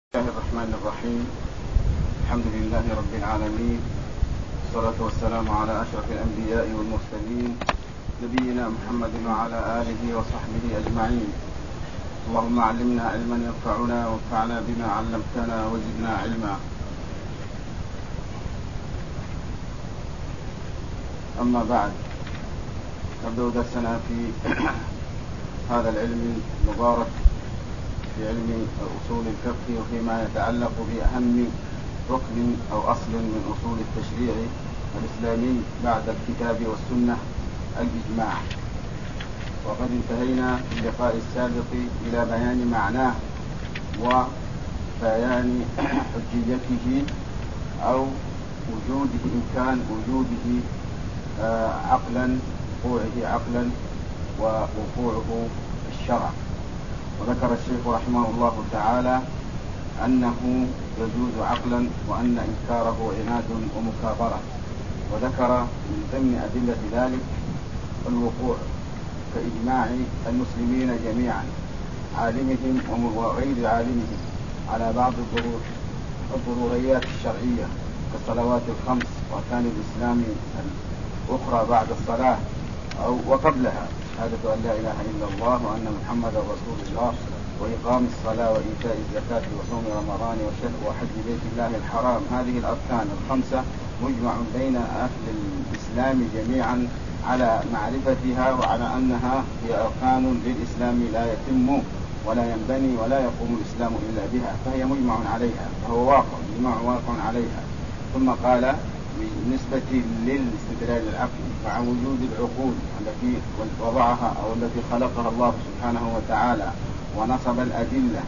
بسم الله الرحمن الرحيم. الحمد لله رب العالمين، والصلاة والسلام على أشرف الأنبياء والمرسلين نبينا محمد وعلى آله وصحبه أجمعين. اللهم علمنا علما ينفعنا وانفعنا بما علمتنا وزدنا علما. أما بعد، نبدأ درسنا في هذا العلم المبارك، في علم أصول الفقه، وفيما يتعلق بأهم ركن أو أصل من أصول التشريع الإسلامي بعد الكتاب والسنة، الإجماع. وقد انتهينا في اللقاء السابق إلى بيان معناه وبيان حجيته أو وجوده، إمكان وجوده عقلا، وقوعه عقلا ووقوعه الشرع. وذكر الشيخ رحمه الله تعالى أنه يجوز عقلا، وأن إنكاره عناد ومكابرة. وذكر من ضمن أدلة ذلك الوقوع كإجماع المسلمين جميعا، عالمهم وغير عالمهم، على بعض الضروريات الشرعية كالصلوات الخمس وأركان الإسلام الأخرى بعد الصلاة أو وقبلها، شهادة أن لا إله إلا الله وأن محمد رسول الله، وإقام الصلاة وإيتاء الزكاة وصوم رمضان وحج بيت الله الحرام. هذه الأركان الخمسة مجمع بين أهل الإسلام جميعا على معرفتها، وعلى أنها هي أركان للإسلام لا يتم ولا ينبني ولا يقوم الإسلام إلا بها، فهي مجمع عليها، فهو واقع عليها. ثم قال بالنسبة للاستدلال العقلي مع وجود العقول التي وضعها أو التي خلقها الله سبحانه وتعالى، ونصب الأدلة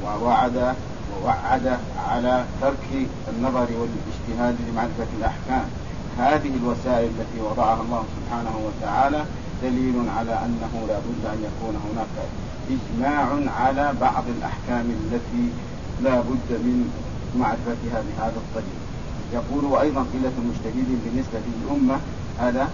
ووعد على ترك النظر والاجتهاد لمعرفة الأحكام. هذه الوسائل التي وضعها الله سبحانه وتعالى دليل على أنه لا بد أن يكون هناك إجماع على بعض الأحكام التي لا بد من معرفتها بهذا الطريق. يقول وأيضا قلة المجتهدين بالنسبة للأمة، هذا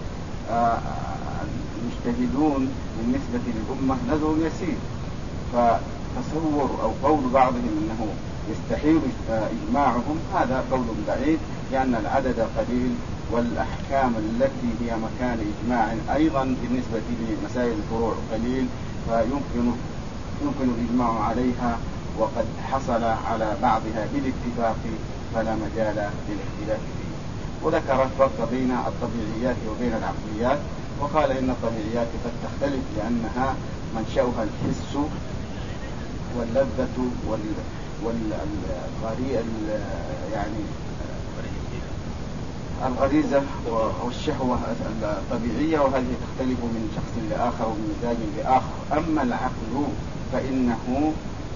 المجتهدون بالنسبة للأمة نذر يسير، فتصور أو قول بعضهم أنه يستحيل إجماعهم هذا قول بعيد، لأن العدد قليل والأحكام التي هي مكان إجماع أيضا بالنسبة لمسائل الفروع قليل، فيمكن الإجماع عليها، وقد حصل على بعضها بالاتفاق، فلا مجال للاختلاف فيه. وذكر الفرق بين الطبيعيات وبين العقليات، وقال إن الطبيعيات قد تختلف لأنها منشأها الحس واللذة يعني الغريزة والشهوة الطبيعية، وهذه تختلف من شخص لآخر ومن مزاج لآخر. أما العقل فإنه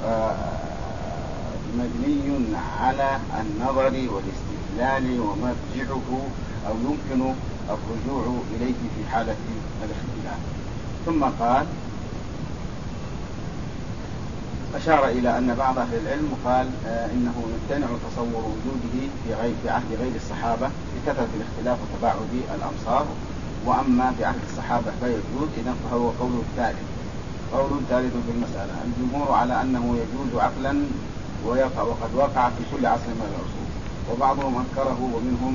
مبني على النظر والاستدلال ومرجعه أو يمكن الرجوع إليه في حالة الاختلاف. ثم قال أشار إلى أن بعض أهل العلم قال إنه يمتنع تصور وجوده في عهد غير الصحابة لكثرة الاختلاف وتباعد الأمصار، وأما في عهد الصحابة فيجوز. إذن فهو قول ثالث في المسألة. الجمهور على أنه يجوز عقلا وقد وقع في كل عصر من العصور، وبعضهم أنكره، ومنهم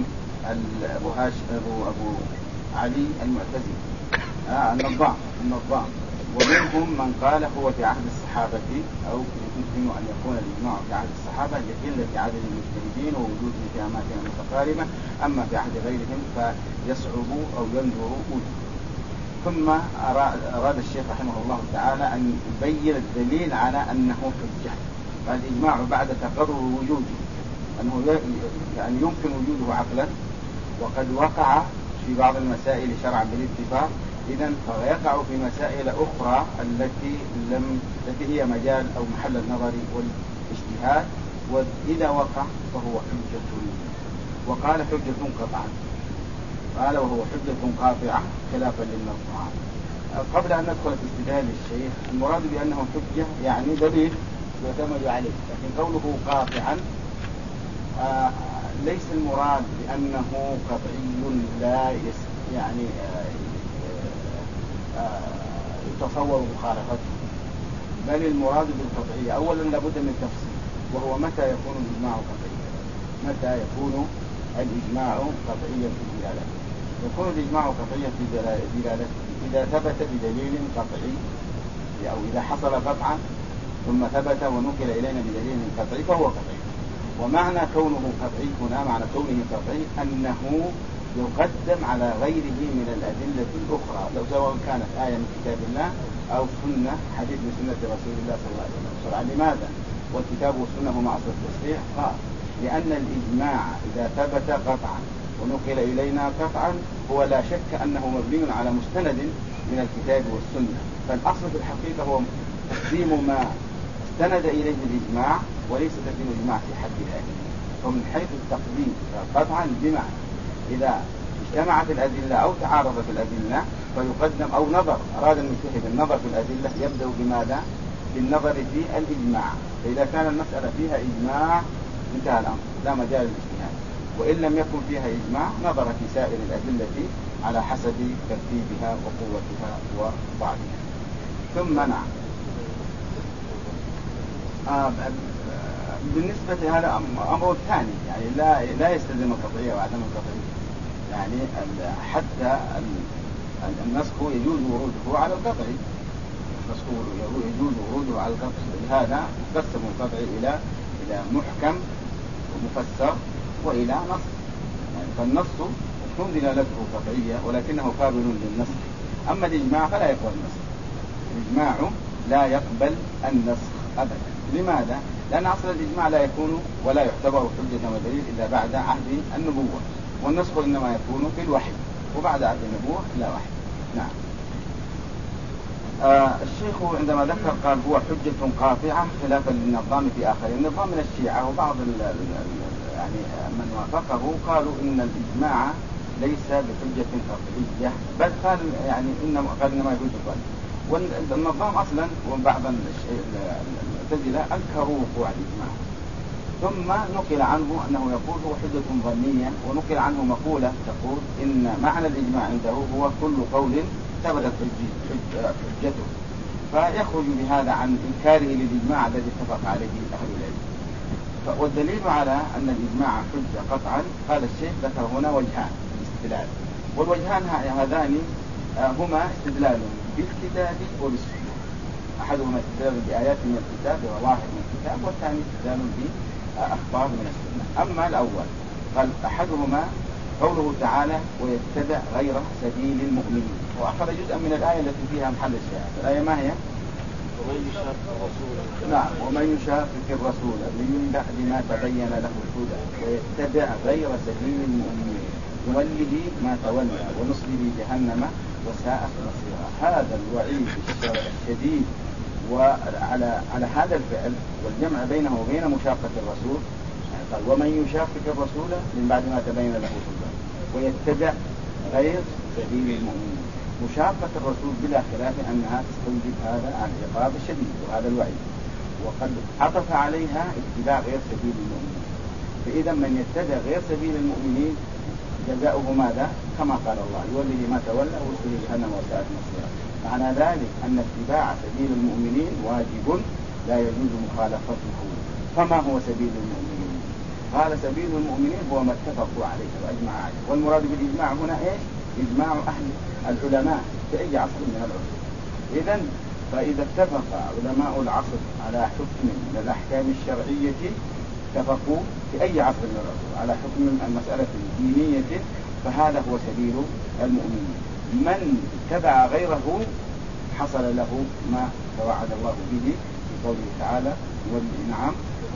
أبو علي المعتزلي النظام، ومنهم من قال هو في عهد الصحابة، أو يمكن أن يكون الإجماع في عهد الصحابة لقلة عدد المجتهدين ووجود في أماكن متقاربة، أما في عهد غيرهم فيصعب أو يندر وجوده. ثم أراد الشيخ رحمه الله تعالى أن يبين الدليل على أنه حجة، فالإجماع بعد تقرر وجوده أنه يعني يمكن وجوده عقلا، وقد وقع في بعض المسائل شرعا بالاتفاق، إذن فيقع في مسائل أخرى التي هي مجال أو محل النظر والاجتهاد، وإذا وقع فهو حجة. وقال حجة قطعا، قال وهو حجة قاطعة خلافا للنظام. قبل أن ندخل في استدلال الشيخ، المراد بأنه حجة يعني دليل يعتمد عليه، لكن قوله قاطعا ليس المراد بأنه قطعي لا يعني يتصور مخالفته، بل المراد بالقطعية أولا لابد من تفصيل، وهو متى يكون الإجماع قطعيا؟ متى يكون الإجماع قطعيا في دلالته؟ يكون الإجماع قطعيا في دلالته إذا ثبت بدليل قطعي، أو إذا حصل قطعا ثم ثبت ونقل إلينا بدليل قطعي فهو قطعي. ومعنى كونه قطعي هنا، معنى كونه قطعي أنه يقدم على غيره من الأدلة الأخرى، لو سواء كانت آية من كتاب الله أو سنة حديث من سنة رسول الله صلى الله عليه وسلم. لماذا؟ والكتاب والسنة هما أصل التصحيح. لأن الإجماع إذا ثبت قطعا ونقل إلينا قطعا هو لا شك أنه مبني على مستند من الكتاب والسنة، فالأصل في الحقيقة هو تقديم ما استند إليه الإجماع وليس تقديم الإجماع في حد ذاته. ومن حيث التقديم قطعا بمعنى إذا اجتمعت الأدلة أو تعارضت الأدلة فيقدم، أو نظر أراد المجتهد النظر في الأدلة يبدأ بماذا؟ بالنظر في الإجماع. فإذا كان المسألة فيها إجماع انتهى الأمر، لا مجال للاجتهاد. وإن لم يكن فيها إجماع نظر في سائر الأدلة على حسب ترتيبها وقوتها وضعفها. ثم نعم، بالنسبة هذا أمر ثاني، يعني لا يستلزم القطعية وعدم القطعية. يعني حتى النسخ يجوز وروده على القطعي، يجوز وروده على القطعي. لهذا قسم القطعي إلى محكم ومفسر وإلى نص. يعني فالنص تكون دلالته قطعية ولكنه قابل للنسخ. أما الإجماع فلا يقبل النسخ، الإجماع لا يقبل النسخ أبدا. لماذا؟ لأن أصل الإجماع لا يكون ولا يعتبر حجة ودليل إلا بعد عهد النبوة، والنسخ إنما يكون في الوحي، وبعد عهد النبوة لا وحي. نعم. الشيخ عندما ذكر قال هو حجة قاطعة خلافا للنظام في آخر. النظام من الشيعة وبعض يعني من وافقه قالوا إن الإجماع ليس بحجة قطعية، بل قال يعني إنما يجوز الظن. والنظام أصلا وبعض المعتزلة أنكروا وقوع الإجماع، ثم نقل عنه أنه يقول هو حجة ظنية، ونقل عنه مقولة تقول إن معنى الإجماع عنده هو كل قول ثبتت حجته، فيخرج بهذا عن إنكاره للإجماع الذي اتفق عليه أهل العلم. والدليل على أن الإجماع حجة قطعا قال الشيخ ذكر هنا وجهان الاستدلال، والوجهان هذان هما استدلال بالكتاب وبالسنة. أحدهما استدلال بآيات من الكتاب وظواهر من الكتاب، والثاني استدلال بأخبار من السنة. أما الأول قال أحدهما قوله تعالى ويتبع غير سبيل المؤمنين، وأخذ جزءا من الآية التي فيها محل الشاهد. الآية ما هي؟ ومن يشاقق الرسول. نعم، ومن يشاقق الرسول من بعد ما تبين له الهدى ويتبع غير سبيل المؤمنين نوله ما تولى ونصله جهنم وساءت مصيرا. هذا الوعيد الشديد وعلى هذا الفعل والجمع بينه وبين مشاقة الرسول. قال ومن يشاقق الرسول من بعد ما تبين له الهدى ويتبع غير سبيل المؤمنين. مشاقة الرسول بلا خلاف أنها تستوجب هذا العقاب الشديد وهذا الوعيد، وقد عطف عليها اتباع غير سبيل المؤمنين. فإذا من يتبع غير سبيل المؤمنين جزاؤه ماذا؟ كما قال الله يوله ما تولى ورسله جهنم وساءت مصيرا. معنى ذلك أن اتباع سبيل المؤمنين واجب لا يجوز مخالفته. فما هو سبيل المؤمنين؟ قال سبيل المؤمنين هو ما اتفقوا عليه وأجمع عليه. والمراد بالإجماع هنا إيش؟ إجماع أهل العلماء في أي عصر من العصور. إذن فإذا اتفق علماء العصر على حكم من الأحكام الشرعية اتفقوا في أي عصر من العصور على حكم المسألة دينية، فهذا هو سبيل المؤمنين. من اتبع غيره حصل له ما توعد الله به في قوله تعالى نعم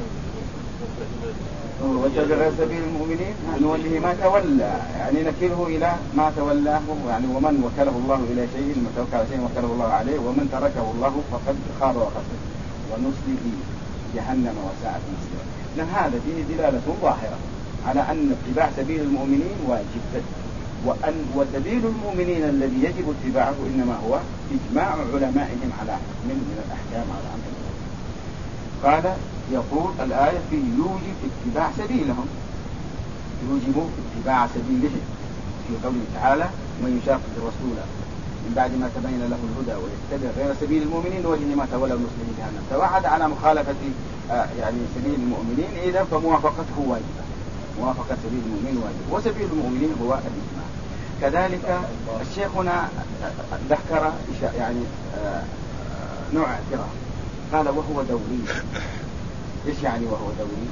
واتبع غير سبيل المؤمنين نوله ما تولى، يعني نكله إلى ما تولاه. يعني ومن وكله الله إلى شيء من توكل على شيء وكله الله عليه، ومن تركه الله فقد خاب وخسر ونصله جهنم وساءت مصيرا. لأن هذا فيه دلالة ظاهرة على أن اتباع سبيل المؤمنين واجب، وسبيل المؤمنين الذي يجب اتباعه إنما هو إجماع علمائهم على حكم من الأحكام على أمر الله. قال يقول الآية فيه يوجب اتباع سبيلهم، يوجب اتباع سبيلهم في قوله تعالى من يشاقق الرسول من بعد ما تبين له الهدى ويتبع غير سبيل المؤمنين نوله ما تولى المسلمين جهنم. توعد على مخالفة يعني سبيل المؤمنين، إذا فموافقته واجبة، موافقة سبيل المؤمنين واجب، وسبيل المؤمنين هو الإجماع. كذلك الشيخ هنا ذكر يعني نوع اعتراف، قال وهو دوري. إيش يعني وهو دوري؟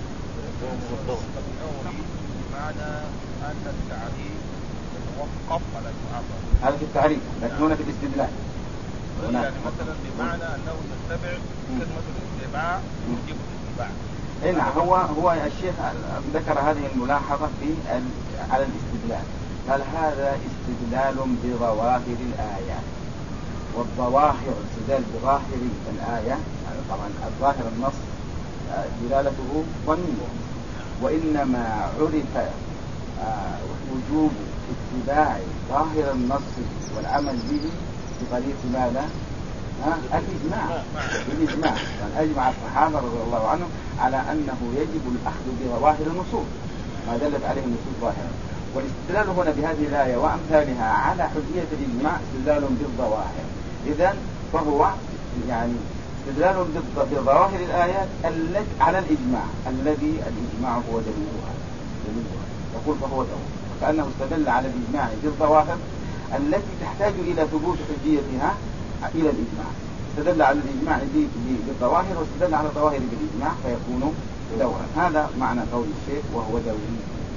معنى أن التعريف يتوقف على المعاملة. هذا في التعريف، لكن هنا في الاستدلال. يعني مثلا بمعنى أنه يتبع كلمة الاتباع يجب الاتباع. نعم، هو الشيخ ذكر هذه الملاحظة على الاستدلال، قال هذا استدلال بظواهر الآيات، والظواهر استدلال بظاهر الآية، يعني طبعا الظاهر النص دلالته ظنية، وإنما عرف وجوب اتباع ظاهر النص والعمل به بطريق ماذا؟ الإجماع. بالإجماع، يعني أجمع الصحابة رضي الله عنهم على أنه يجب الأخذ بظواهر النصوص ما دلت عليه النصوص ظاهرة. والاستدلال هنا بهذه الآية وأمثالها على حجية الإجماع استدلال بالظواهر. إذن فهو يعني استدلال بظواهر الآيات التي على الإجماع الذي الإجماع هو دليلها. يقول فهو دليل، كأنه استدل على الإجماع بالظواهر التي تحتاج إلى ثبوت حجيتها إلى الإجماع. استدل على الإجماع بالظواهر واستدل على الظواهر بالإجماع فيكون دورا. هذا معنى قول الشيخ وهو دوري.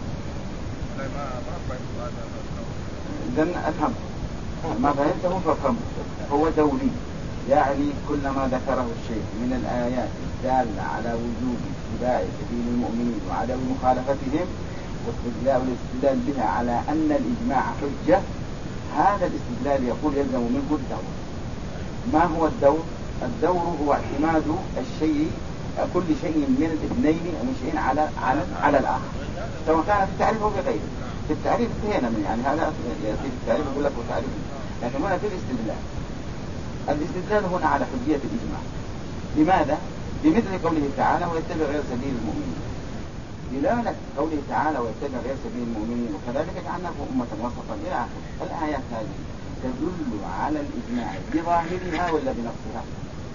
إذن أفهم ما فهمته فافهم. هو دوري يعني كلما ذكره الشيخ من الآيات الدالة على وجوب اتباع سبيل المؤمنين وعدم مخالفتهم والاستدلال بها على أن الإجماع حجة، هذا الاستدلال يقول يلزم منه الدور. ما هو الدور؟ الدور هو اعتماد الشيء، كل شيء من الاثنين أو من شيء على الآخر، سواء كان في التعريف أو في غيره. في التعريف انتهينا من يعني هذا في التعريف يقول لك وتعريف، لكن هنا في الاستدلال. الاستدلال هنا على حجية الإجماع. لماذا؟ بمثل قوله تعالى ويتبع غير سبيل المؤمنين. دلالة قوله تعالى ويتبع غير سبيل المؤمنين وكذلك جعلناكم أمة وسطا إلى آخره. الآيات هذه تدل على الإجماع بظاهرها ولا بنصها؟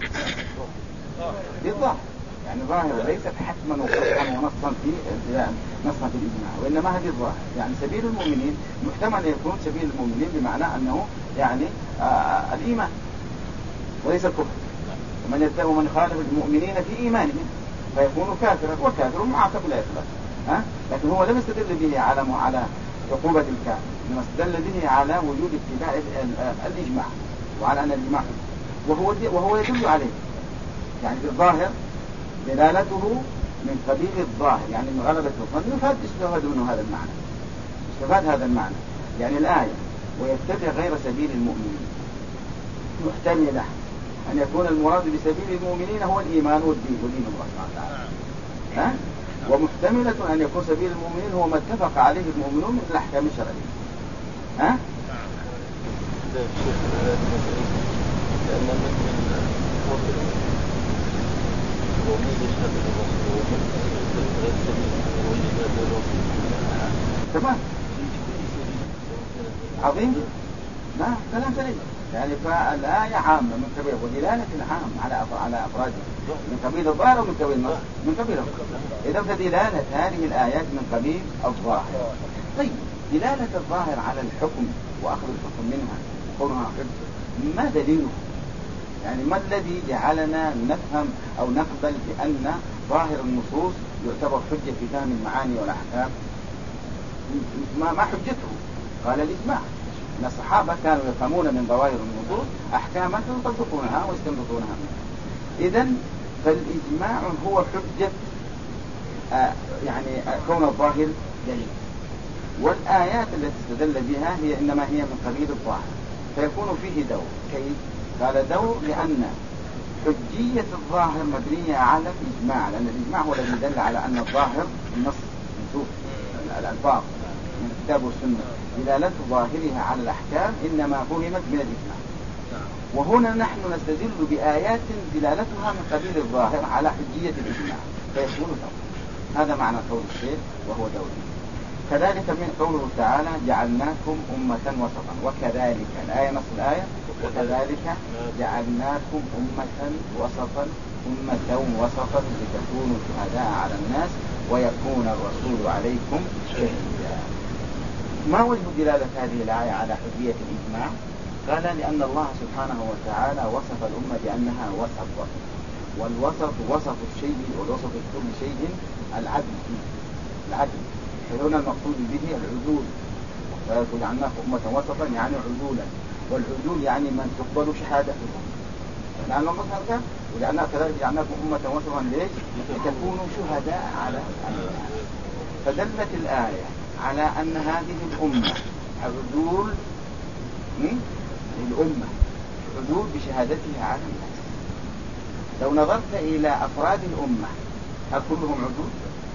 بالظاهر، يعني ظاهرة ليست حتما وقطعا ونصا في الإجماع، وإنما هذه الظاهر. يعني سبيل المؤمنين محتمل يكون سبيل المؤمنين بمعنى أنه يعني الإيمان وليس الكفر. ومن خالف المؤمنين في إيمانهم فيكون كافرا، والكافر معاقب لا يخلف. لكن هو لم يستدل به على عقوبة الكافر، إنما استدل به على وجود اتباع الإجماع وعلى أن الإجماع وهو يدل عليه. يعني في الظاهر دلالته من قبيل الظاهر، يعني من غلبة الظن. يستفاد منه هذا المعنى، استفاد هذا المعنى. يعني الآية ويتبع غير سبيل المؤمنين محتملة أن يكون المراد بسبيل المؤمنين هو الإيمان والدين الله سبحانه وتعالى. ومحتملة أن يكون سبيل المؤمنين هو ما اتفق عليه المؤمنون من الأحكام الشرعية. تمام، عظيم. لا كلام سليم. يعني فالآية عامة من قبيل ودلالة عام على أفرادها من قبيل الظاهر ومن قبيل النص من قبيل الظاهر. إذا فدلالة هذه الآيات من قبيل الظاهر. طيب دلالة الظاهر على الحكم وأخذ الحكم منها وكونها حجة ما دليله؟ يعني ما الذي جعلنا نفهم أو نقبل بأن ظاهر النصوص يعتبر حجة في فهم المعاني والأحكام؟ ما حجته؟ قال الإجماع. أن الصحابة كانوا يفهمون من ظواهر النصوص أحكاما يطبقونها ويستنبطونها منها. إذن فالإجماع هو حجة يعني كون الظاهر دليل، والآيات التي استدل بها هي إنما هي من قبيل الظاهر، فيكون فيه دور. كيف؟ قال دور لأن حجية الظاهر مبنية على الإجماع، لأن الإجماع هو الذي دل على أن الظاهر النص نصوص الألفاظ من الكتاب والسنة دلالة ظاهرها على الأحكام إنما فهمت من الإجماع. وهنا نحن نستدل بآيات دلالتها من قبيل الظاهر على حجية الإجماع فيكون دور. هذا معنى قول الشيخ وهو دور. كذلك من قوله تعالى جعلناكم أمة وسطا، وكذلك الآية نص الآية وكذلك جعلناكم أمة وسطا لتكونوا شهداء على الناس ويكون الرسول عليكم شهيدا. ما وجه دلالة هذه الآية على حجية الإجماع؟ قال لأن الله سبحانه وتعالى وصف الأمة بأنها وسط، والوسط وسط الشيء والوسط في كل شيء العدل فيه، العدل. هنا المقصود به العدول، وجعلناكم أمة وسطا يعني عدولا، والعدول يعني من تقبل شهادتهم. لأن مثلا وجعلناكم جعلناكم أمة وسطا ليش؟ لتكونوا شهداء على الناس. فدلت الآية على أن هذه الأمة عدول، الأمة عدول بشهادتها على الناس. لو نظرت إلى أفراد الأمة هل كلهم عدول؟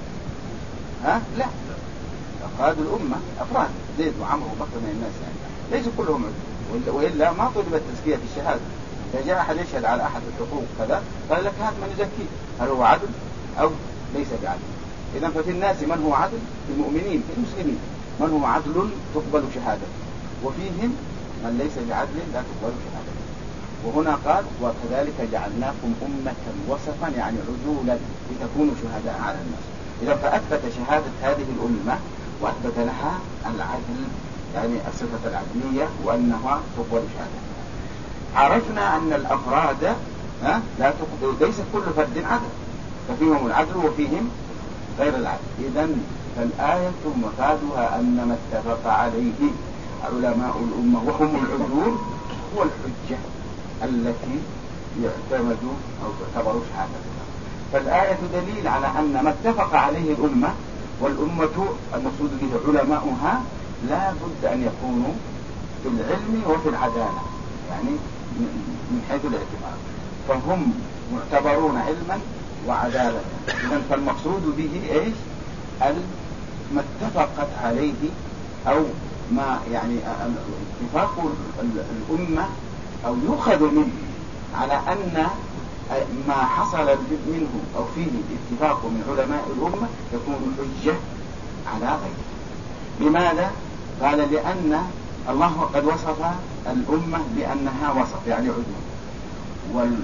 لا، أفراد الأمة أفراد زيد وعمرو وبكر من الناس يعني ليس كلهم عدول، وإلا ما طلبت تزكية في الشهادة. إذا جاء أحد يشهد على أحد الحقوق كذا قال لك هات من يزكيه، هل هو عدل أو ليس بعدل؟ إذا ففي الناس من هو عدل، في المؤمنين في المسلمين من هو عدل تقبل شهادته، وفيهم من ليس بعدل لا تقبل شهادته. وهنا قال وكذلك جعلناكم أمة وسطا يعني عدولا لتكونوا شهداء على الناس. إذا فأثبت شهادة هذه الأمة وأثبت لها العدل، يعني الصفة العدلية وأنها تقبل شهادة. عرفنا أن الأفراد لا تقبل، ليس كل فرد عدل، ففيهم العدل وفيهم غير العدل. إذن فالآية مفادها أن ما اتفق عليه علماء الأمة وهم العدول هو الحجة التي يعتمد أو تعتبر شهادتها. فالآية دليل على أن ما اتفق عليه الأمة، والأمة المقصود به علماؤها لا بد أن يكونوا في العلم وفي العدالة، يعني من حيث الاعتبار فهم معتبرون علما وعدالة. إذن فالمقصود به إيش؟ ما اتفقت عليه أو ما يعني اتفاق الأمة أو يؤخذ منه على أن ما حصل منه أو فيه اتفاق من علماء الأمة يكون حجة على غيره. لماذا؟ قال لأن الله قد وصف الأمة بأنها وسط يعني عدول،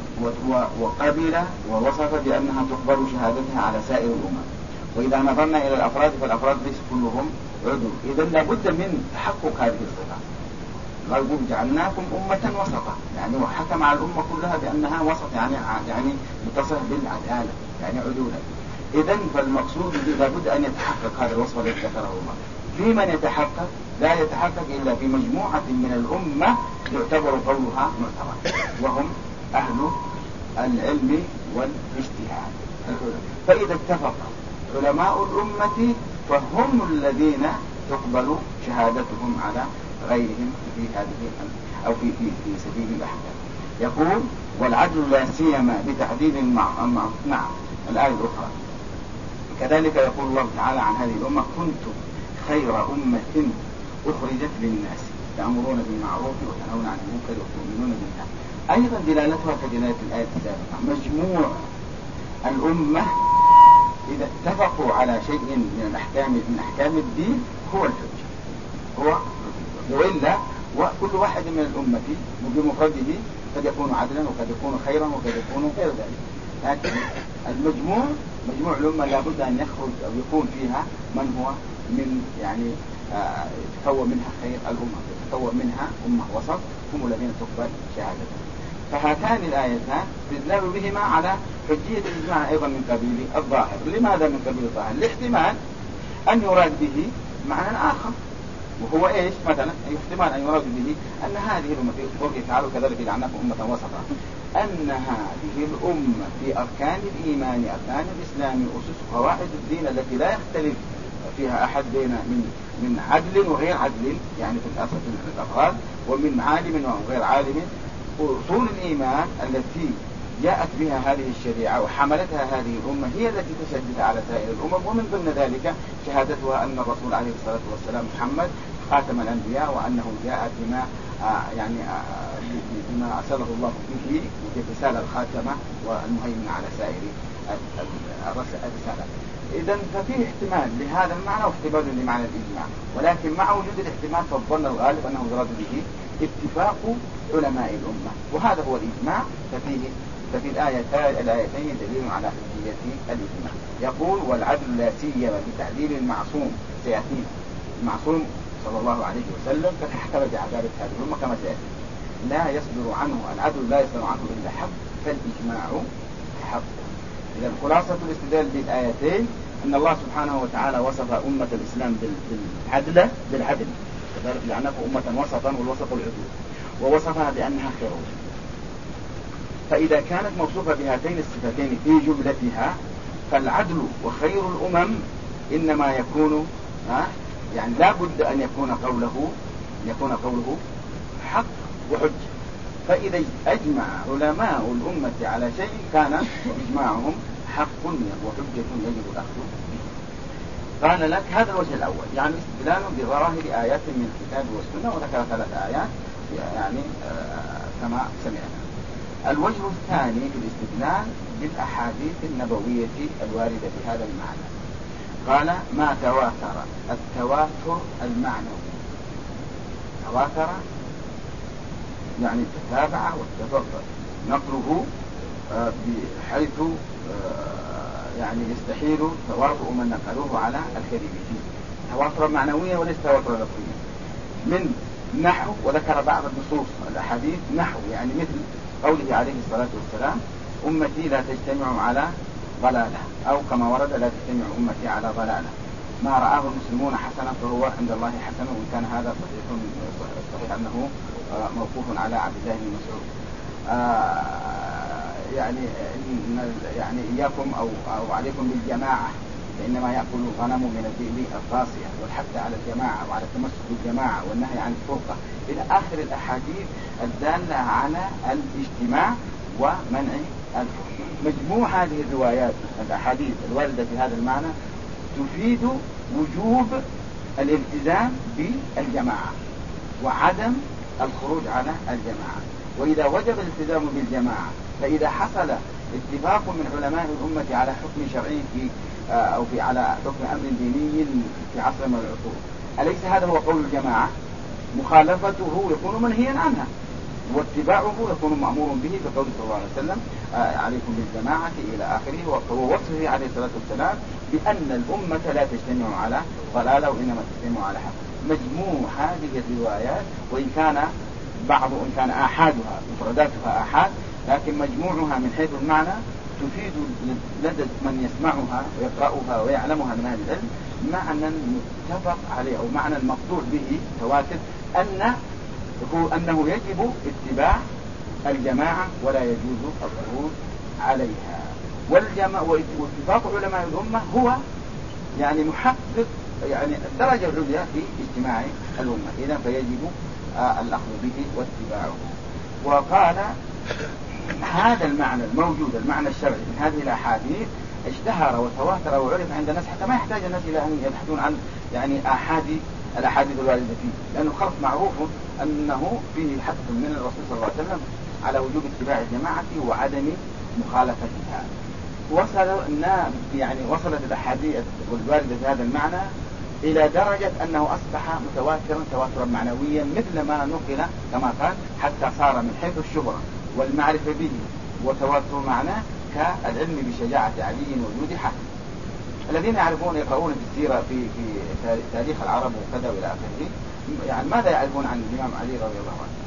وقبل ووصف بأنها تقبل شهادتها على سائر الأمم. وإذا نظرنا إلى الأفراد فالأفراد ليس كلهم عدول. إذن لابد من تحقق هذه الصفة. قال جعلناكم أمة وسطا يعني وحكم على الأمة كلها بأنها وسط يعني متصف بالعدالة يعني عدولا. إذن فالمقصود لابد أن يتحقق هذا الوصف الذي ذكره الله. في من يتحقق؟ لا يتحقق إلا في مجموعة من الأمة يعتبر قولها معتبر، وهم أهل العلم والاجتهاد. فإذا اتفق علماء الأمة فهم الذين تقبل شهادتهم على غيرهم في هذه أو في سبيل الأحكام. يقول والعدل لا سيما بتعديل مع الآية الأخرى. كذلك يقول الله تعالى عن هذه الأمة كنتم خير أمة أخرجت للناس تأمرون بالمعروف وتنهون عن المنكر وتؤمنون بالله. أيضا دلالتها كدلالة الآية السابقة، مجموع الأمة إذا اتفقوا على شيء من أحكام الدين هو الحجة، هو وإلا وكل واحد من الأمة بمفرده قد يكون عدلا وقد يكون خيرا وقد يكون غير ذلك. لكن مجموع الأمة لابد أن يخرج أو يكون فيها من هو من يعني تكون منها خير الأمة، تكون منها أمة وسط هم الذين تقبل شهادتهم. فهاتان الآيتان تدل بهما على حجية الإجماع أيضا من قبيل الظاهر. لماذا من قبيل الظاهر؟ لاحتمال أن يراد به معنى آخر، وهو إيش؟ مثلا احتمال أن يراد به أن هذه الأمة في قوله تعالى كذلك جعلناكم أمة وسطا، أن هذه الأمة في أركان الإيمان أركان الإسلام أسس قواعد الدين التي لا يختلف فيها أحد بين من عدل وغير عدل، يعني في الأفراد ومن عالم وغير عالم. أصول الإيمان التي جاءت بها هذه الشريعة وحملتها هذه الأمة هي التي تشدد على سائر الأمم، ومن ضمن ذلك شهادتها أن الرسول عليه الصلاة والسلام محمد خاتم الأنبياء، وأنه جاء بما بما أرسله الله به بالرسالة الخاتمة والمهيمن على سائر الرسالة. إذن ففيه احتمال لهذا المعنى واحتمال لمعنى الإجماع، ولكن مع وجود الاحتمال فالظن الغالب أنه يراد به اتفاق علماء الأمة، وهذا هو الإجماع. ففي الآيتين دليل على حجية الإجماع. يقول والعدل لا سيما بتعديل المعصوم، سيأتينا المعصوم صلى الله عليه وسلم فتحكم بعدالة هذه الأمة كما سيأتي، لا يصدر عنه العدل، لا يصدر عنه إلا حق، فالإجماع حق. إذا خلاصة الاستدلال بالآيتين أن الله سبحانه وتعالى وصف أمة الإسلام بالعدل، لأنه أمة وسطا، والوسط العدل، ووصفها بأنها خير. فإذا كانت موصوفة بهاتين الصفتين في جملتها فالعدل وخير الأمم إنما يكون يعني لا بد أن يكون قوله حق وحجة. فإذا أجمع علماء الأمة على شيء كان إجماعهم حق وحجة يجب الأخذ به. قال لك هذا الوجه الأول، يعني استدلال بظواهر آيات من الكتاب والسنة، وذكر 3 آيات يعني كما سمعنا. الوجه الثاني في الاستدلال بالأحاديث النبوية الواردة في هذا المعنى. قال ما تواتر التواتر المعنوي، تواتر يعني تتابع وتفضل نقله بحيث يعني يستحيل تواطؤ من نقلوه على الكذب فيه، تواتر معنوية وليس تواتر لفظية. من نحو، وذكر بعض النصوص الأحاديث نحو، يعني مثل قوله عليه الصلاة والسلام أمتي لا تجتمع على ضلالة، أو كما ورد لا تجتمع أمتي على ضلالة، ما رآه المسلمون حسنا فهو عند الله حسن، وإن كان هذا صحيح أنه موقوف على عبد الله بن مسعود. يعني إياكم أو عليكم بالجماعة، فإنما يأكل الغنم من الذئب القاسية، والحث على الجماعة وعلى التمسك بالجماعة والنهي عن الفرقة، إلى آخر الأحاديث الدالة على الاجتماع ومنع الفرقة. مجموع هذه الروايات الأحاديث الواردة في هذا المعنى تفيد وجوب الالتزام بالجماعة وعدم الخروج على الجماعة. وإذا وجب الالتزام بالجماعة، فإذا حصل اتفاق من علماء الأمة على حكم شرعي على حكم أمر ديني في عصر من العصور، أليس هذا هو قول الجماعة؟ مخالفته يكون منهيا عنها، واتباعه يكون مأمور به بقول صلى الله عليه وسلم عليكم بالجماعة إلى آخره، ووصفه عليه الصلاة والسلام بأن الأمة لا تجتمع على ضلالة وإنما تجتمع على حق. مجموع هذه الروايات وإن كان آحادها مفرداتها آحاد، لكن مجموعها من حيث المعنى تفيد لدى من يسمعها ويقرأها ويعلمها من أهل العلم معنى متفق عليه، أو معنى المقطوع به تواتر، أنه يجب اتباع الجماعة ولا يجوز الخروج عليها. واتفاق علماء الأمة هو يعني محقق يعني الدرجة العليا في اجتماع الأمة، إذن فيجب الأخذ به واتباعه. وقال هذا المعنى الموجود، المعنى الشرعي من هذه الأحاديث اشتهر وتواتر وعرف عند الناس حتى ما يحتاج الناس إلى أن يبحثون عن يعني الأحاديث الواردة فيه، لأنه خلق معروف أنه فيه حث من الرسول صلى الله عليه وسلم على وجوب اتباع الجماعة وعدم مخالفتها. وصلت الأحاديث الواردة في هذا المعنى إلى درجة أنه أصبح متواترا تواترا معنويا، مثل ما نقل كما قال حتى صار من حيث الشهرة والمعرفة به وتواتر معناه كالعلم بشجاعة علي وجود حاتم. الذين يعرفون يقرؤون في السيرة في تاريخ العرب وكذا وإلى آخره، يعني ماذا يعرفون عن الإمام علي رضي الله عنه؟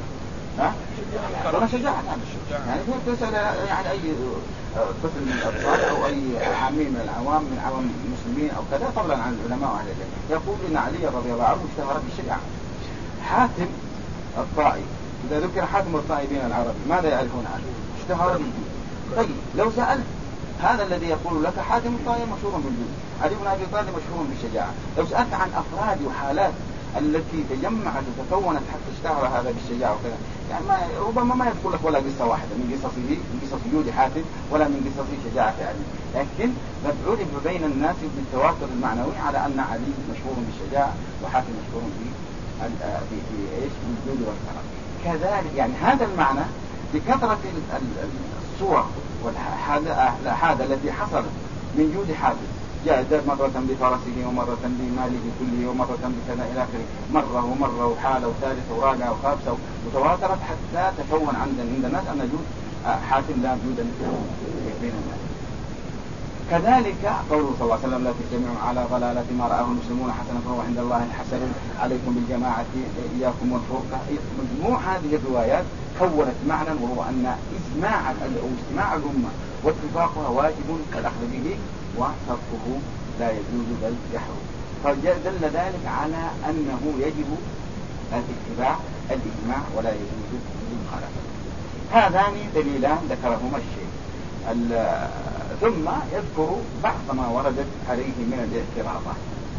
شجاعة. يعني تسأل يعني أي طفل من الأطفال أو أي عامي من العوام من عوام المسلمين أو كذا، فضلا عن العلماء وأهل العلم، يقول إن علي رضي الله عنه اشتهر بالشجاعة. حاتم الطائي، إذا ذكر حاتم الطائي بين العرب ماذا يعرفون عنه؟ اشتهر بالجود. طيب لو سألت هذا الذي يقول لك حاتم الطائي مشهور بالجود، علي بن أبي طالب مشهور بالشجاعة، لو سألت عن أفراد وحالات التي تجمعت وتكونت حتى اشتهر هذا بالشجاعة وكذا، يعني ربما ما يذكر لك ولا قصة واحدة من قصص جود حاتم ولا من قصص شجاعة علي، لكن قد عرف بين الناس بالتواتر المعنوي على أن علي مشهور بالشجاعة وحاتم مشهور بالجود والكرم. كذلك يعني هذا المعنى بكثرة الصور والأحاد التي حصلت من جود حاتم جاء مرة بفرسه ومرة بماله كله ومرة بكذا إلى آخره، مرة ومرة وحالة وثالثة ورابعة وخامسة وتواترت حتى تكون عند الناس أن وجود حاتم لا وجود بين الناس. كذلك قوله صلى الله عليه وسلم لا تجتمعوا على ضلالة ما رآه المسلمون حسنة فهو عند الله الحسن، عليكم بالجماعة إياكم والفرقة. مجموع هذه الروايات كونت معنى، وهو أن إجماع أو اجتماع الأمة واتفاقها واجب الأخذ به وتركه لا يجوز بل يحرم. فدل ذلك على أنه يجب الاتباع الإجماع ولا يجوز المخالفة. هذان دليلان ذكرهما الشيخ. ثم يذكر بعض ما وردت عليه من الاعتراضات.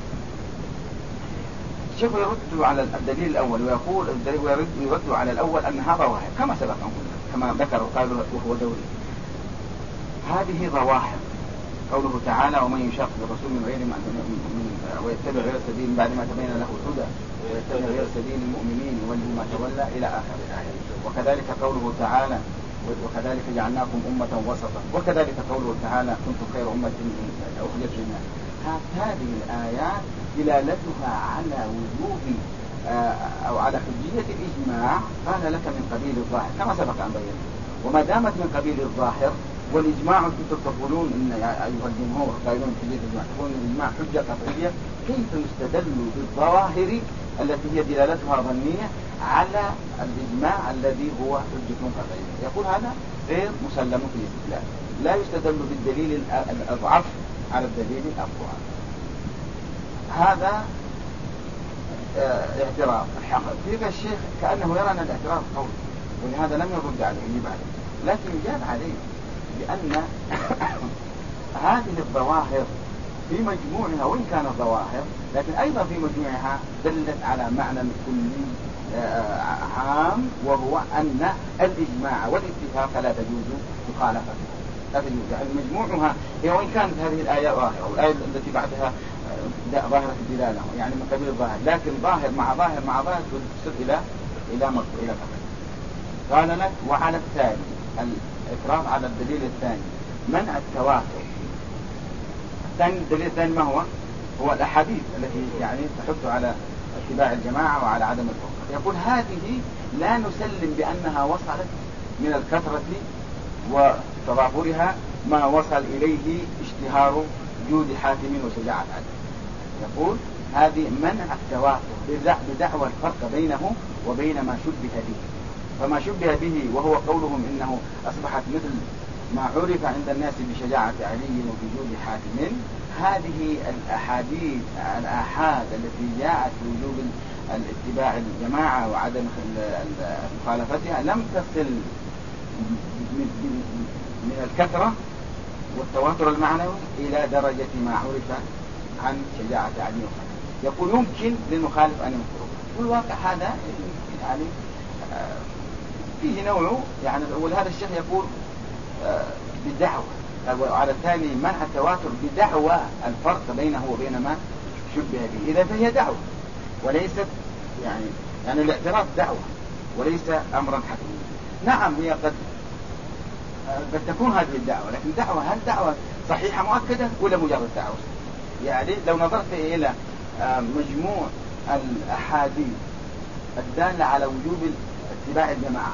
الشيخ يرد على الدليل الأول ويقول يرد على الأول أن هذا ظاهر كما سبق أن قلنا، كما ذكر وقال وهو دوري. هذه ظواهر. قوله تعالى ومن يشاقق الرسول من غير ما ويتبع غير سبيل بعد ما تبين له الهدى ويتبع غير سبيل المؤمنين يولي ما تولى إلى آخر الآية. وكذلك قوله تعالى وكذلك جعلناكم أمة وسطا، وكذلك قوله تعالى كنتم خير أمة أخرجت للناس. هذه الآيات دلالتها على وجوب أو على حجية الإجماع قال لك من قبيل الظاهر كما سبق أن بينا. وما دامت من قبيل الظاهر والإجماع كنتم تقولون إن أيها الجمهور قائلون حجية الإجماع، تقولون الإجماع حجة قطعية، كيف يستدل بالظواهر التي هي دلالتها ظنية على الإجماع الذي هو حجة قطعية؟ يقول هذا غير مسلم في الاستدلال، لا يستدل بالدليل الأضعف على الدليل الأقوى. هذا اعتراض حقيقة. الشيخ كأنه يرى أن الاعتراض قوي، ولهذا لم يرد عليه يجيب عليه، لكن يجاب عليه لأن هذه الظواهر في مجموعها وإن كانت ظواهر لكن أيضا في مجموعها دلت على معنى كلي عام، وهو أن الإجماع والاتفاق لا تجوز مخالفتها، لا تجوز. يعني مجموعها هي وإن كانت هذه الآية ظاهرة والآية التي بعدها ظاهرة الدلالة يعني من قبيل الظاهر، لكن ظاهر مع ظاهر مع ظاهر تصل إلى فقط. قال لك وعلى الثاني الإكرام على الدليل الثاني منع التواتر. الدليل الثاني ما هو؟ هو الأحاديث التي يعني تحث على اتباع الجماعة وعلى عدم الفرقة. يقول هذه لا نسلم بأنها وصلت من الكثرة وتضافرها ما وصل إليه اشتهار جود حاتم وشجاعة عدم. يقول هذه منع التواتر بدعوى الفرق بينه وبين ما شبه به. فما شبه به وهو قولهم إنه أصبحت مثل ما عرف عند الناس بشجاعة علي وبجود حاتم، هذه الأحاديث الآحاد التي جاءت بوجوب الاتباع الجماعة وعدم مخالفتها لم تصل من الكثرة والتواتر المعنوي إلى درجة ما عرف عن شجاعة علي وحاتم. يقول يمكن للمخالف أن ينكره، والواقع هذا يعني فيه نوع يعني. ولهذا الشيخ يقول بدعوة، وعلى الثاني منع التواتر بدعوة الفرق بينه وبين ما شبه به. إذا فهي دعوة وليست يعني الاعتراف دعوة وليس أمرا حتميا. نعم هي قد تكون هذه الدعوة، لكن دعوة هل دعوة صحيحة مؤكدة ولا مجرد دعوة؟ يعني لو نظرت إلى مجموع الأحاديث الدالة على وجوب اتباع الجماعة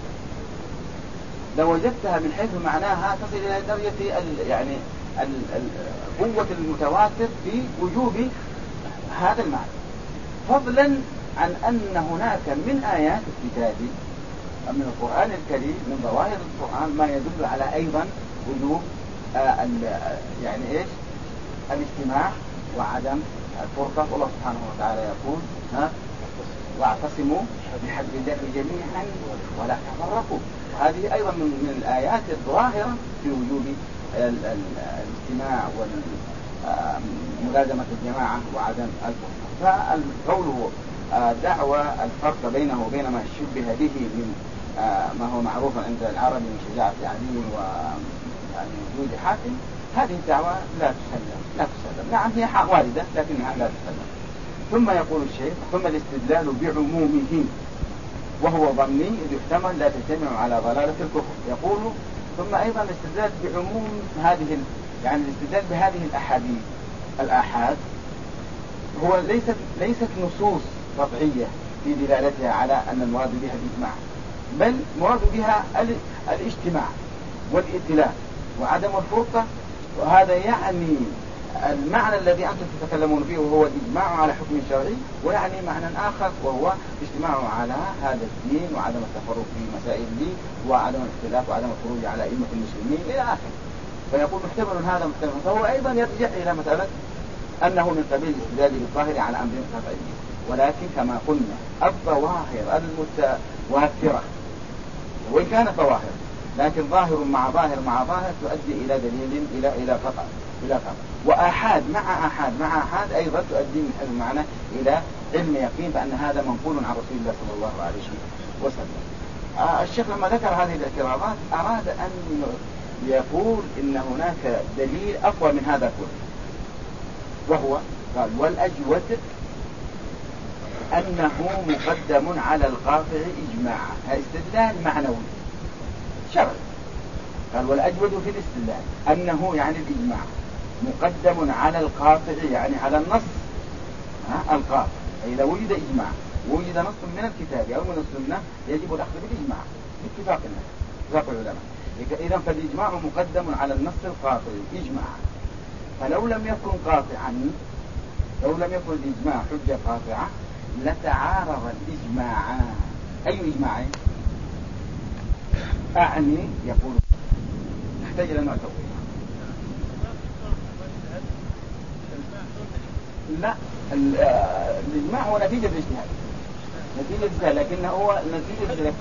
لو وجدتها من حيث معناها تصل إلى درجة يعني قوة المتواتر في وجوب هذا المعنى، فضلا عن أن هناك من آيات الكتاب من القرآن الكريم من ظواهر القرآن ما يدل على أيضا وجوب يعني إيش الاجتماع وعدم الفرقة. والله سبحانه وتعالى يقول واعتصموا بحبل الله جميعا ولا تفرقوا. هذه أيضا من الآيات الظاهرة في وجوب الاجتماع وملازمة الجماعة وعدم الفرقة. فقوله دعوى الفرق بينه وبين ما شبه به من ما هو معروف عند العرب من شجاعة علي ووجود حاتم، هذه الدعوة لا تسلم. نعم هي واردة لكنها لا تسلم. ثم يقول الشيخ ثم الاستدلال بعمومه وهو ظني إذ يحتمل لا تجتمع على ضلالة الكفر. يقول ثم أيضا الاستدلال بعموم هذه يعني الاستدلال بهذه الأحاديث الآحاد هو ليست نصوص قطعية في دلالتها على أن المراد بها الإجماع، بل مراد بها الاجتماع والائتلاف وعدم الفرقة. وهذا يعني المعنى الذي أنتم تتكلمون فيه وهو الإجماع على حكم شرعي، ويعني معنى آخر وهو اجتماع على هذا الدين وعدم التفرق في مسائل الدين وعدم الاختلاف وعدم الخروج على أئمة المسلمين إلى آخره. فيقول محتمل هذا محتمل، فهو أيضا يرجع إلى مسألة أنه من قبيل الاستدلال بالظاهر على أمر قطعي، ولكن كما قلنا الظواهر المتواترة وإن كانت ظواهر لكن ظاهر مع ظاهر تؤدي إلى دليل إلى قطع وآحاد مع آحاد أيضا تؤدي من حيث المعنى إلى علم يقين بأن هذا منقول عن رسول الله صلى الله عليه وسلم. الشيخ لما ذكر هذه الاعتراضات أراد أن يقول إن هناك دليل أقوى من هذا كله، وهو قال والأجود أنه مقدم على القاطع إجماعا. هذا استدلال معنوي شرعي. قال والأجود في الاستدلال أنه يعني الإجماع مقدم على القاطع يعني على النص القاطع. إذا وجد إجماع ووجد نص من الكتاب أو من السنة يجب الأخذ بالإجماع باتفاق الناس اتفاق العلماء. إذا فالإجماع مقدم على النص القاطع إجماعا. فلو لم يكن قاطعا، لو لم يكن الإجماع حجة قاطعة لتعارض الإجماعان. أي إجماعين؟ أعني يقول نحتاج إلى نوع توضيح. لا، الإجماع هو نتيجة الاجتهاد، لكنه هو نتيجة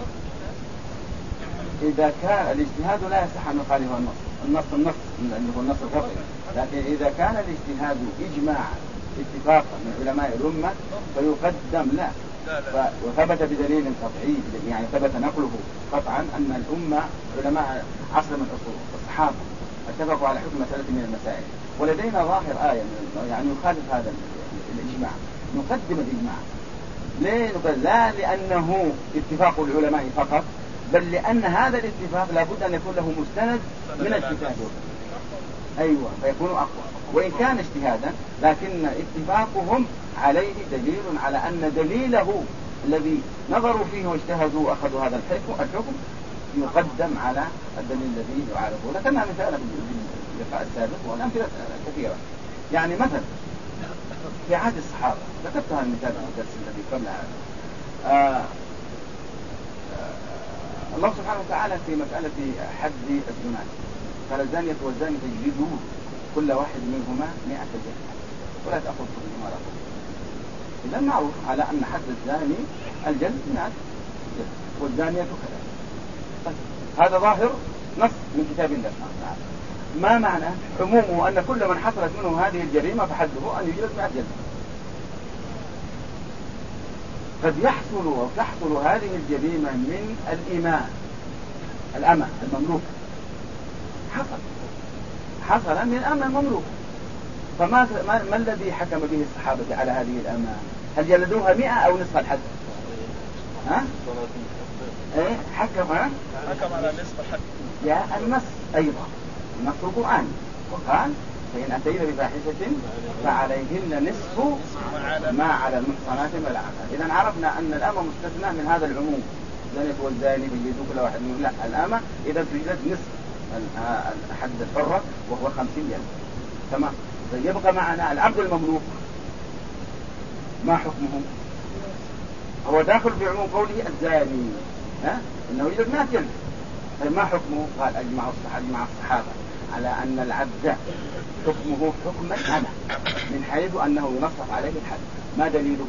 إذا كان الاجتهاد لا يصح أن يخالفه النص اللي هو النص القطعي، لكن إذا كان الاجتهاد إجماعا اتفاقا من علماء الأمة فيقدم لا. وثبت بدليل قطعي يعني ثبت نقله قطعا أن الأمة علماء عصر من العصور والصحابة اتفقوا على حكم مسألة من المسائل، ولدينا ظاهر آية يعني يخالف هذا الإجماع، نقدم الإجماع. ليه نقدم؟ لا لأنه اتفاق العلماء فقط، بل لأن هذا الاتفاق لابد أن يكون له مستند من الكتاب. أيوة، فيكون أقوى وإن كان اجتهادا، لكن اتفاقهم عليه دليل على أن دليله الذي نظروا فيه واجتهدوا وأخذوا هذا الحكم يقدم على الدليل الذي يعارضه. لكنها مثال في اللقاء السابق والأمثلة كثيرة. يعني مثلا في عهد الصحابة ذكرتها المثال في الدرس الذي قبل هذا. الله سبحانه وتعالى في مسألة حد الزنا قال الزانية والزاني فاجلدوا كل واحد منهما 100 جلدة ولا تأخذكم بما رأوا. إذا معروف على أن حد الزاني الجلد 100 جلدة والزانية كذا. هذا ظاهر نص من كتاب الله سبحانه وتعالى. ما معنى عمومه أن كل من حصلت منه هذه الجريمة فحده أن يجلد 100 جلدة. قد يحصل أو تحصل هذه الجريمة من الأمة المملوك، حصل من الأمة المملوك. ما الذي حكم به الصحابة على هذه الأمة؟ هل جلدوها 100 أو نصف الحد؟ حكم على نصف الحد. يا النص أيضا النص القرآني وقال فإن أتينا بفاحشة فعليهن نصف ما على المحصنات من العذاب. إذا عرفنا أن الأمة مستثنى من هذا العموم، زانية والزاني بيجلدوا كل واحد منهم. لا، الأمة إذا تجلد نصف حد الحرة وهو 50 جلدة. تمام. يبقى معنا العبد المملوك ما حكمه؟ هو داخل في عموم قوله الزاني إنه يجلد 100 جلدة. ما حكمه؟ قال أجمع الصحابة على أن العبد حكمه حكم الأمة من حيث أنه ينصف عليه الحد. ما دليله؟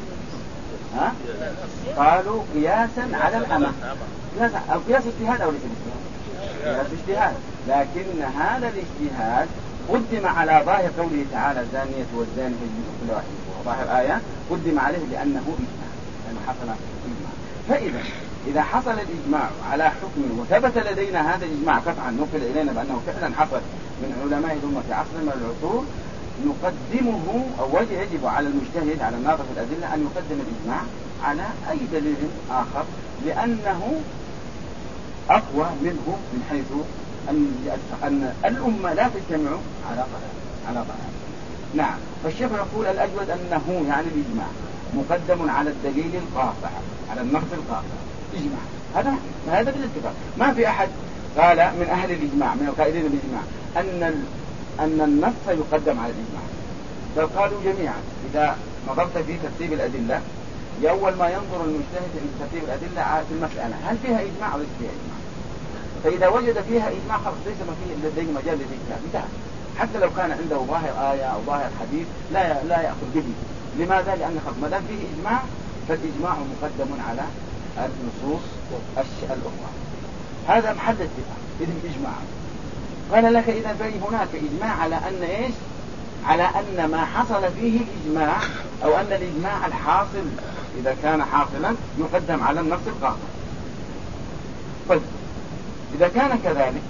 قالوا قياسا على الأمة. قياس اجتهاد أو ليس اجتهاد؟ قياس اجتهاد، لكن هذا الاجتهاد قدم على ظاهر قوله تعالى الزانية والزاني فاجلدوا كل واحد، وظاهر آية قدم عليه لأنه إجماع، لأنه حصل إجماع. فإذا إذا حصل الإجماع على حكم وثبت لدينا هذا الإجماع قطعا نقل إلينا بأنه فعلا حصل من علماء الأمة في عصر من العصور، نقدمه أو يجب على المجتهد على الناظر في الأدلة أن يقدم الإجماع على أي دليل آخر، لأنه أقوى منه من حيث أن الأمة لا تجتمع على ضلال. نعم. فالشيخ يقول الأجود أنه يعني الإجماع مقدم على الدليل القاطع، على النص القاطع، إجماع. هذا بالاتفاق. ما في أحد قال من أهل الإجماع، من القائلين بالإجماع، أن النص يقدم على الإجماع، بل قالوا جميعا إذا نظرت في ترتيب الأدلة، أول ما ينظر المجتهد في ترتيب الأدلة في المسألة هل فيها إجماع أو ليس فيها إجماع. فإذا وجد فيها إجماع خلاص ليس ما فيه لديه مجال للاجتهاد، انتهى. حتى لو كان عنده ظاهر آية أو ظاهر حديث لا يأخذ به. لماذا؟ لأن ما دام فيه إجماع فالإجماع مقدم على النصوص الأخرى. هذا محل اتفاق، إذن إجماع. قال لك إذا هناك إجماع على أن إيش؟ على أن ما حصل فيه الإجماع أو أن الإجماع الحاصل إذا كان حاصلا يقدم على النص القاطع. طيب إذا كان كذلك،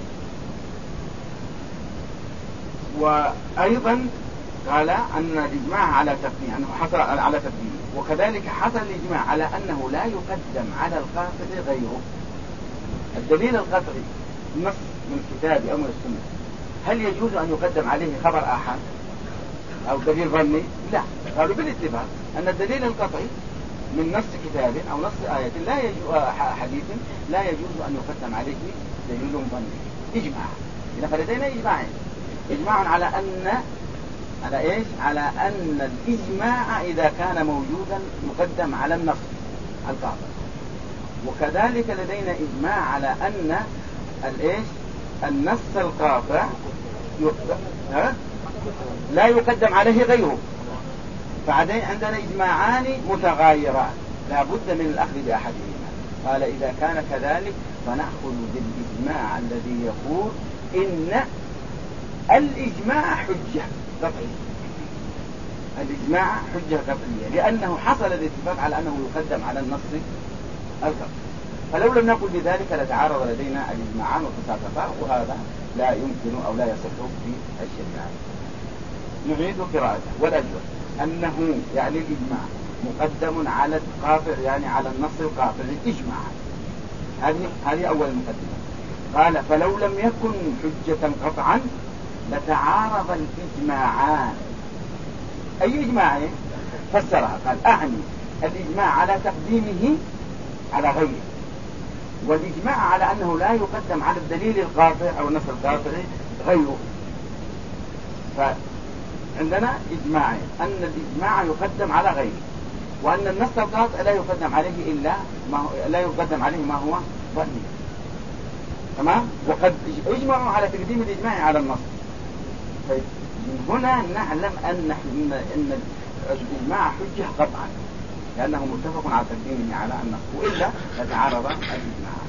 وأيضا قال أن الإجماع على تقديم، أنه حصل على تقديم، وكذلك حصل الإجماع على أنه لا يقدم على القاطع غيره. الدليل القطعي نص من الكتاب أو من السنة، هل يجوز أن يقدم عليه خبر آحاد أو دليل ظني؟ لا. قالوا بالاتفاق أن الدليل القطعي من نص كتاب أو نص آية لا يجوز، حديث لا يجوز أن يقدم عليه دليل ظني. إجماع. إذا فلدينا إجماع على أن على إيش؟ على أن الإجماع إذا كان موجودا مقدم على النص القاطع. وكذلك لدينا إجماع على أن الإيش؟ النص القاطع لا يقدم عليه غيره. فعندنا إجماعان متغايران لا بد من الأخذ بأحدهما. قال إذا كان كذلك فنأخذ بالإجماع الذي يقول إن الإجماع حجة قطعية. الإجماع حجة قطعية لأنه حصل الاتفاق على أنه يقدم على النص القطعي. فلو لم نقل بذلك لتعارض لدينا الإجماعان وتساقطا، وهذا لا يمكن أو لا يصح في الشريعة. نعيد قراءته. والأجوبة أنه يعني الإجماع مقدم على القاطع، يعني على النص القاطع إجماعا. هذه أول مقدمة. قال فلو لم يكن حجة قطعا لتعارض الإجماعان. أي إجماعين؟ فسرها قال أعني الإجماع على تقديمه على غيره، والإجماع على أنه لا يقدم على الدليل القاطع أو النص القاطع غيره. فعندنا إجماعين، أن الإجماع يقدم على غيره، وأن النص القاطع لا يقدم عليه إلا لا يقدم عليه ما هو ظني. تمام؟ وقد اجمعوا على تقديم الإجماع على النص. طيب من هنا نعلم أن الإجماع حجة قطعا لأنه متفق على تقديمه على النص، وإلا تتعارض الإجماع.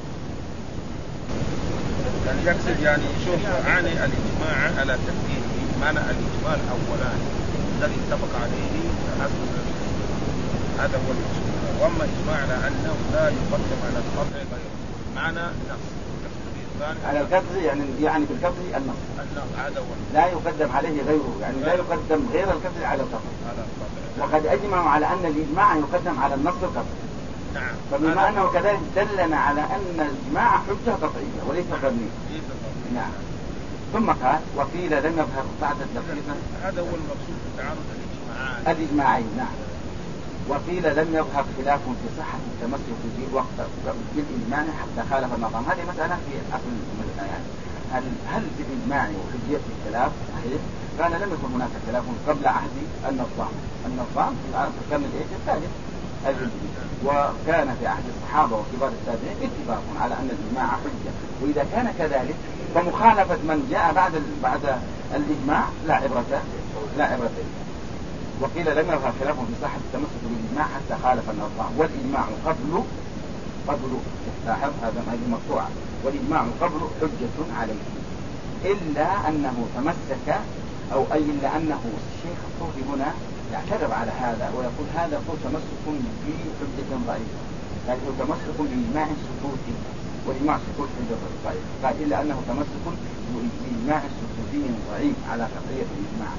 يعني يقصد يعني شوف أعني الإجماع على تقديمه، معنى الإجماع الأولاني الذي اتفق عليه أصل هذا هو المقصود. وأما إجماع على أنه لا يقدم على القطع غيره معنى نص على القطع، يعني بالقطع النص هذا هو لا يقدم عليه غيره، يعني لا يقدم غير القطع على القطع. وقد أجمعوا على أن الإجماع يقدم على النص القطعي. نعم. فبما أنه كذلك دلنا على أن الإجماع حجة قطعية وليس ظنية. نعم. ثم قال وقيل لم يظهر بعد الدقيق. هذا هو المقصود بتعارض الإجماعين. نعم. وقيل لم يظهر خلاف في صحة التمسك بالإجماع حتى خالف النظام. هذه مسألة في أصل الآيات. هل في الإجماع وحجية الخلاف صحيح؟ قال لم يكن هناك خلاف قبل عهد النظام في القرن الثالث الهجري، وكان في عهد الصحابة وكبار التابعين اتفاق على أن الإجماع حجة. وإذا كان كذلك فمخالفة من جاء بعد الإجماع لا عبرة. وقيل لم يظهر خلاف في صحة التمسك بالإجماع حتى خالف النظام، والإجماع قبل لاحظ هذه مقطوعة، والإجماع قبل حجة عليه إلا أنه تمسك أو أي إلا أنه الشيخ الصوفي هنا يعترض على هذا ويقول هذا هو تمسك بحجة ضعيفة، يعني هو تمسك بإجماع سكوتي، والإجماع السكوت حجة ضعيفة. قال إلا أنه تمسك بإجماع سكوتي ضعيف على قطعية الإجماع.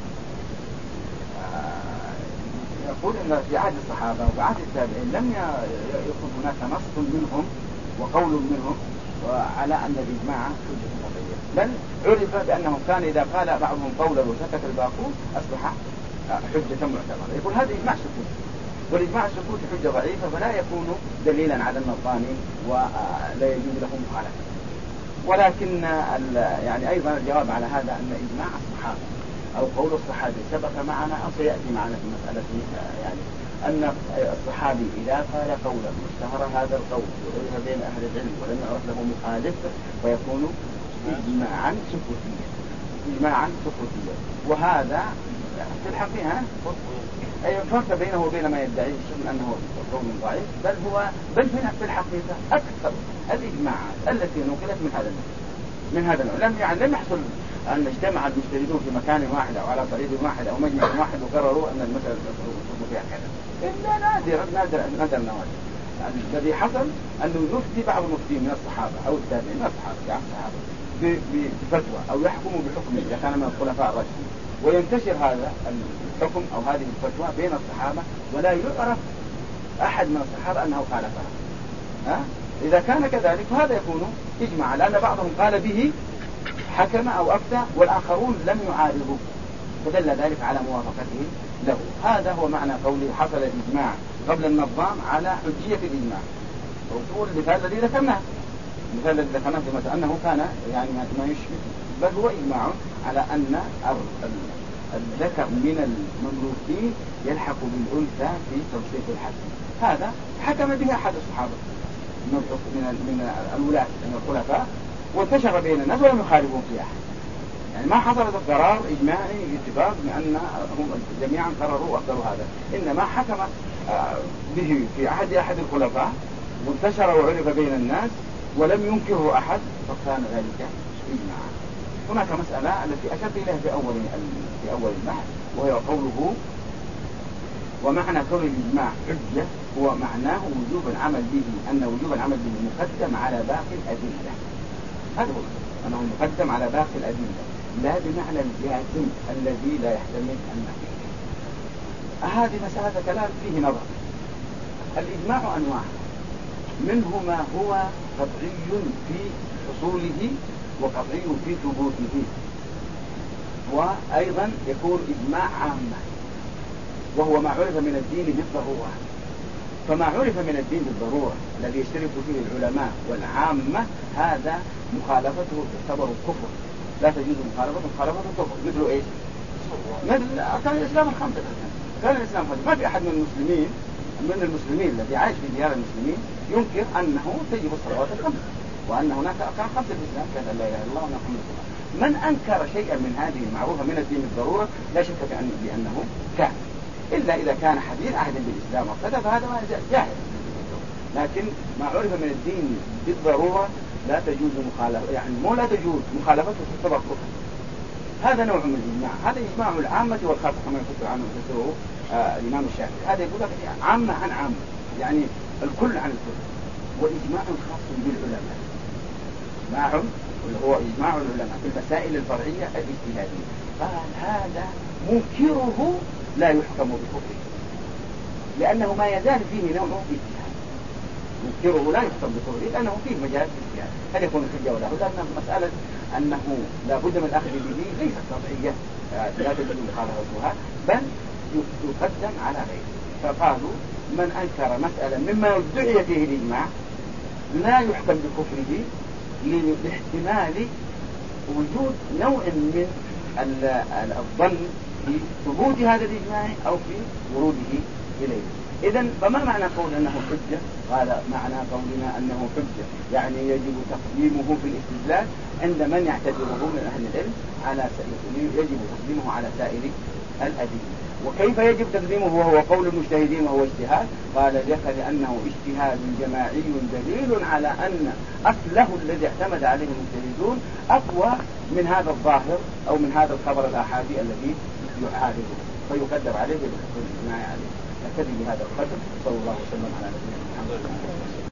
يقول إن في عهد الصحابة وبعهد التابعين لم يكن هناك نص منهم وقول منهم وعلى أن الإجماع حجة قطعية، بل عرف بأنه كان إذا قال بعضهم قولا وسكت الباقون أصبح حجة معتبرة. يقول هذا إجماع سكوتي، والإجماع السكوتي حجة ضعيفة فلا يكون دليلا على أن الظانين ولا يجوز له مخالفة. ولكن يعني أيضا الجواب على هذا أن إجماع الصحابة أو قول الصحابي سبق معنا أو سيأتي معنا في مسألة يعني أن الصحابي إذا قال قولا واشتهر هذا القول وعرف بين أهل العلم ولم يعرف له مخالف فيكون إجماعا سكوتيا، إجماعا سكوتيا. وهذا في الحقيقة أي فرق بينه وبين ما يدعي الشيخ أنه قول ضعيف، بل في الحقيقة أكثر الإجماعات التي نقلت من هذا النوع لم يحصل أن اجتمع المجتهدون في مكان واحد أو على طريق واحد أو مجمع واحد وقرروا أن المسألة تصب فيها كذا، إلا نادر نوادر. يعني الذي حصل أنه يفتي بعض المفتين من الصحابة أو التابعين من الصحابة بفتوى أو يحكموا بحكم إذا كان من الخلفاء الراشدين، وينتشر هذا الحكم أو هذه الفتوى بين الصحابة ولا يعرف أحد من الصحابة أنه خالفها. إذا كان كذلك فهذا يكون إجماع، لأن بعضهم قال به حكم أو أفتى والآخرون لم يعارضوا، فدل ذلك على موافقته له. هذا هو معنى قوله حصل الإجماع قبل النظام على حجية الإجماع. وطول المثال الذي ذكرناه في مثل أنه كان يعني ما يشبه، بل هو إجماع على أن الذكر من المملوكين يلحق بالأنثى في توثيق الحد. هذا حكم به أحد الصحابة من الولاة من الخلفاء وانتشر بين الناس ولم يخالفون في أحد. يعني ما حصلت قرار إجماعي اتفاق بأن هم جميعا قرروا وأخذوا هذا، إنما حكم به في أحد الخلفاء وانتشر وعرف بين الناس ولم ينكره أحد فكان ذلك إجماعا. هناك مسألة التي أشرت إليها في أول البحث وهي قوله ومعنى كون الإجماع حجة هو معناه وجوب العمل به، أن وجوب العمل به مقدم على باقي الأدلة. هذا هو أنه مقدم على باقي الأدلة لا بمعنى الجازم الذي لا يحتمل النفي. هذه مسألة كلام فيه نظر. الإجماع أنواع، منه ما هو قطعي في حصوله وقطعي في ثبوته، وأيضا يكون إجماع عامة وهو ما عرف من الدين بالضرورة. فما عرف من الدين بالضرورة الذي يشترك فيه العلماء والعامة هذا مخالفته تعتبر كفر، لا تجوز مخالفته كفر. مثل إيش؟ مثل أركان الإسلام الخمسة. أركان الإسلام الخمسة ما في أحد من المسلمين الذي عايش في ديار المسلمين ينكر أنه تجب الصلوات الخمس وأن هناك أركان خمسة في الإسلام كان لا إله إلا الله وأن محمد رسول الله. من أنكر شيئا من هذه المعروفة من الدين بالضرورة لا شك بأنه كافر، إلا إذا كان حديث عهد بالإسلام وكذا فهذا ما جاهل. لكن ما عرف من الدين بالضرورة لا تجوز مخالفة، يعني مو لا تجوز مخالفته تعتبر كفر. هذا نوع من الإجماع، هذا إجماع العامة والخاصة كما يفسر عنه الإمام الشافعي. هذا يقول لك عامة عن عامة، يعني الكل عن الكل. وإجماع خاص بالعلماء، إجماع هو إجماع العلماء في المسائل الفرعية الاجتهادية. قال هذا منكره لا يحكم بكفره لأنه ما يزال فيه نوع اجتهاد. منكره لا يحكم بكفره لأنه فيه مجال اجتهاد، هل يكون حجة ولا لا؟ لأن مسألة أنه لا بد من الأخذ به ليست قطعية لا تجوز مخالفتها بل يقدم على غيره. فقالوا من أنكر مسألة مما يدعي فيه الإجماع لا يحكم بكفره لاحتمال وجود نوع من الظن في ثبوت هذا الإجماع أو في وروده إليه. إذن فما معنى قول أنه حجة؟ قال معنى قولنا أنه حجة يعني يجب تقديمه في الاستدلال عند من يعتبره من أهل العلم يجب تقديمه على سائر الأدلة. وكيف يجب تقديمه وهو قول المجتهدين وهو اجتهاد؟ قال لك لأنه اجتهاد جماعي دليل على أن أصله الذي اعتمد عليه المجتهدون أقوى من هذا الظاهر أو من هذا الخبر الآحادي الذي يعارضه فيقدر عليه بالحكم الإجماعي عليه. نكتفي بهذا القدر. صلى الله وسلم على نبينا محمد.